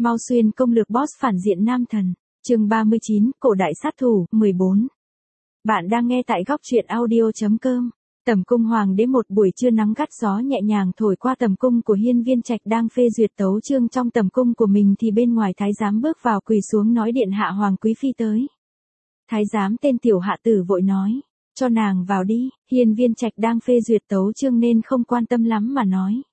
Mao Xuyên công lược boss phản diện nam thần. Chương 39, cổ đại sát thủ, 14. Bạn đang nghe tại góc truyện audio.com. Tầm cung hoàng đế. Một buổi trưa nắng gắt, gió nhẹ nhàng thổi qua tầm cung của Hiên Viên Trạch đang phê duyệt tấu chương trong tầm cung của mình thì bên ngoài thái giám bước vào quỳ xuống nói điện hạ hoàng quý phi tới. Thái giám tên Tiểu Hạ Tử vội nói, cho nàng vào đi. Hiên Viên Trạch đang phê duyệt tấu chương nên không quan tâm lắm mà nói.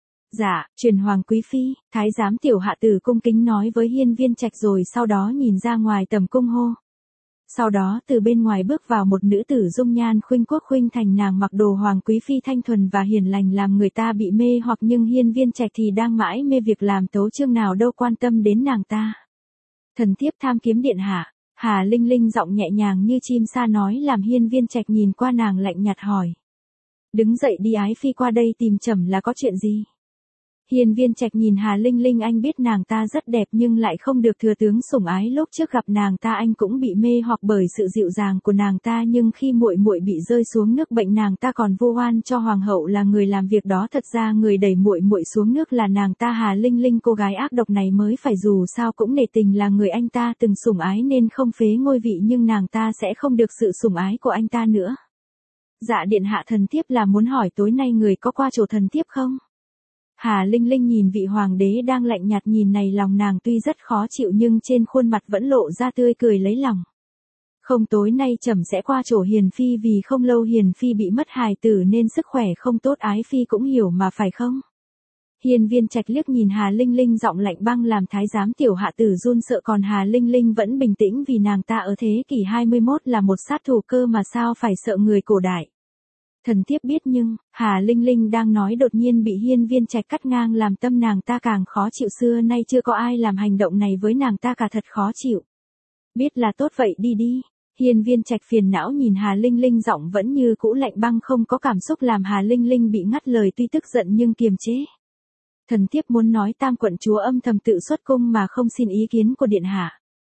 Dạ, truyền hoàng quý phi. Thái giám Tiểu Hạ Tử cung kính nói với Hiên Viên Trạch rồi sau đó nhìn ra ngoài tầm cung hô. Sau đó từ bên ngoài bước vào một nữ tử dung nhan khuynh quốc khuynh thành, nàng mặc đồ hoàng quý phi thanh thuần và hiền lành làm người ta bị mê hoặc, nhưng Hiên Viên Trạch thì đang mãi mê việc làm tấu chương nào đâu quan tâm đến nàng ta. Thần thiếp tham kiếm điện hạ. Hà Linh Linh giọng nhẹ nhàng như chim sa nói làm Hiên Viên Trạch nhìn qua nàng lạnh nhạt hỏi. Đứng dậy đi, ái phi qua đây tìm trẫm là có chuyện gì? Hiên Viên Trạch nhìn Hà Linh Linh, anh biết nàng ta rất đẹp nhưng lại không được thừa tướng sủng ái, lúc trước gặp nàng ta anh cũng bị mê hoặc bởi sự dịu dàng của nàng ta, nhưng khi muội muội bị rơi xuống nước bệnh nàng ta còn vu oan cho hoàng hậu là người làm việc đó, thật ra người đẩy muội muội xuống nước là nàng ta. Hà Linh Linh cô gái ác độc này mới phải, dù sao cũng nể tình là người anh ta từng sủng ái nên không phế ngôi vị, nhưng nàng ta sẽ không được sự sủng ái của anh ta nữa. Dạ điện hạ, thần thiếp là muốn hỏi tối nay người có qua chỗ thần thiếp không? Hà Linh Linh nhìn vị hoàng đế đang lạnh nhạt nhìn này, lòng nàng tuy rất khó chịu nhưng trên khuôn mặt vẫn lộ ra tươi cười lấy lòng. Không, tối nay trẫm sẽ qua chỗ Hiền phi, vì không lâu Hiền phi bị mất hài tử nên sức khỏe không tốt, ái phi cũng hiểu mà phải không? Hiên Viên Trạch liếc nhìn Hà Linh Linh giọng lạnh băng làm thái giám Tiểu Hạ Tử run sợ, còn Hà Linh Linh vẫn bình tĩnh vì nàng ta ở thế kỷ 21 là một sát thủ cơ mà sao phải sợ người cổ đại. Thần thiếp biết, nhưng, Hà Linh Linh đang nói đột nhiên bị Hiên Viên Trạch cắt ngang làm tâm nàng ta càng khó chịu, xưa nay chưa có ai làm hành động này với nàng ta cả, thật khó chịu. Biết là tốt vậy đi đi. Hiên Viên Trạch phiền não nhìn Hà Linh Linh, giọng vẫn như cũ lạnh băng không có cảm xúc làm Hà Linh Linh bị ngắt lời, tuy tức giận nhưng kiềm chế. Thần thiếp muốn nói Tam quận chúa âm thầm tự xuất cung mà không xin ý kiến của điện hạ.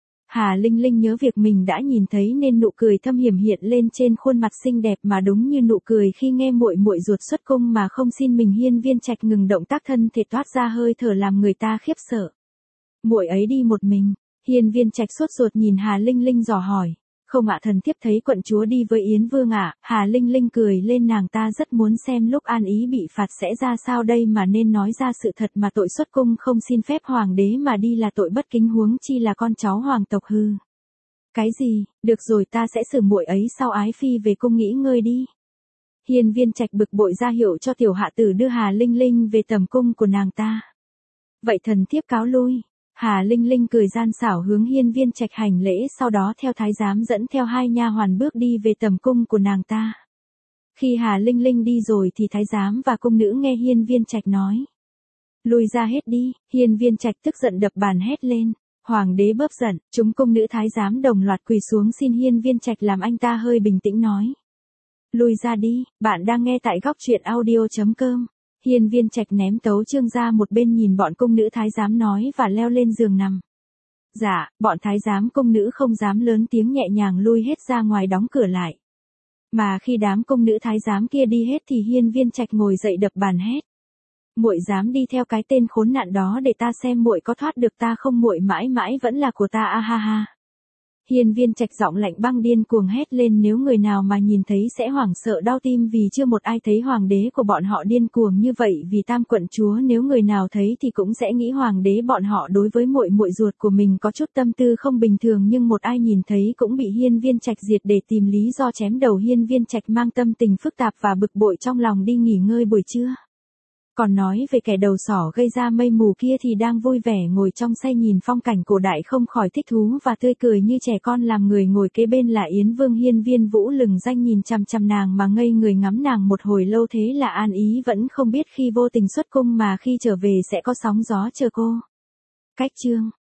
Hà Linh Linh nhớ việc mình đã nhìn thấy nên nụ cười thâm hiểm hiện lên trên khuôn mặt xinh đẹp, mà đúng như nụ cười khi nghe muội muội ruột xuất cung mà không xin mình. Hiên Viên Trạch ngừng động tác, thân thể toát ra hơi thở làm người ta khiếp sợ. Muội ấy đi một mình? Hiên Viên Trạch sốt ruột nhìn Hà Linh Linh dò hỏi. Không ạ, thần thiếp thấy quận chúa đi với Yến Vương ạ. Hà Linh Linh cười lên, nàng ta rất muốn xem lúc An Ý bị phạt sẽ ra sao đây, mà nên nói ra sự thật mà tội xuất cung không xin phép hoàng đế mà đi là tội bất kính, huống chi là con cháu hoàng tộc hư. Cái gì? Được rồi, ta sẽ xử muội ấy sau, ái phi về cung nghỉ ngơi đi. Hiên Viên Trạch bực bội ra hiệu cho Tiểu Hạ Tử đưa Hà Linh Linh về tầm cung của nàng ta. Vậy thần thiếp cáo lui. Hà Linh Linh cười gian xảo hướng Hiên Viên Trạch hành lễ, sau đó theo thái giám dẫn theo hai nha hoàn bước đi về tầm cung của nàng ta. Khi Hà Linh Linh đi rồi thì thái giám và cung nữ nghe Hiên Viên Trạch nói. Lui ra hết đi. Hiên Viên Trạch tức giận đập bàn hét lên. Hoàng đế bớp giận, chúng cung nữ thái giám đồng loạt quỳ xuống xin Hiên Viên Trạch làm anh ta hơi bình tĩnh nói. Lui ra đi. Bạn đang nghe tại góc truyện audio.com. Hiên Viên Trạch ném tấu chương ra một bên nhìn bọn cung nữ thái giám nói và leo lên giường nằm. Dạ, bọn thái giám cung nữ không dám lớn tiếng, nhẹ nhàng lui hết ra ngoài đóng cửa lại. Mà khi đám cung nữ thái giám kia đi hết thì Hiên Viên Trạch ngồi dậy đập bàn hét. Muội dám đi theo cái tên khốn nạn đó để ta xem muội có thoát được ta không, muội mãi mãi vẫn là của ta, a ha ha. Hiên Viên Trạch giọng lạnh băng điên cuồng hét lên, nếu người nào mà nhìn thấy sẽ hoảng sợ đau tim vì chưa một ai thấy hoàng đế của bọn họ điên cuồng như vậy vì Tam quận chúa, nếu người nào thấy thì cũng sẽ nghĩ hoàng đế bọn họ đối với muội muội ruột của mình có chút tâm tư không bình thường, nhưng một ai nhìn thấy cũng bị Hiên Viên Trạch diệt để tìm lý do chém đầu. Hiên Viên Trạch mang tâm tình phức tạp và bực bội trong lòng đi nghỉ ngơi buổi trưa. Còn nói về kẻ đầu sỏ gây ra mây mù kia thì đang vui vẻ ngồi trong say nhìn phong cảnh cổ đại không khỏi thích thú và tươi cười như trẻ con, làm người ngồi kế bên là Yến Vương. Hiên Viên Vũ lừng danh nhìn chằm chằm nàng mà ngây người ngắm nàng một hồi lâu, thế là An Ý vẫn không biết khi vô tình xuất cung mà khi trở về sẽ có sóng gió chờ cô. Cách chương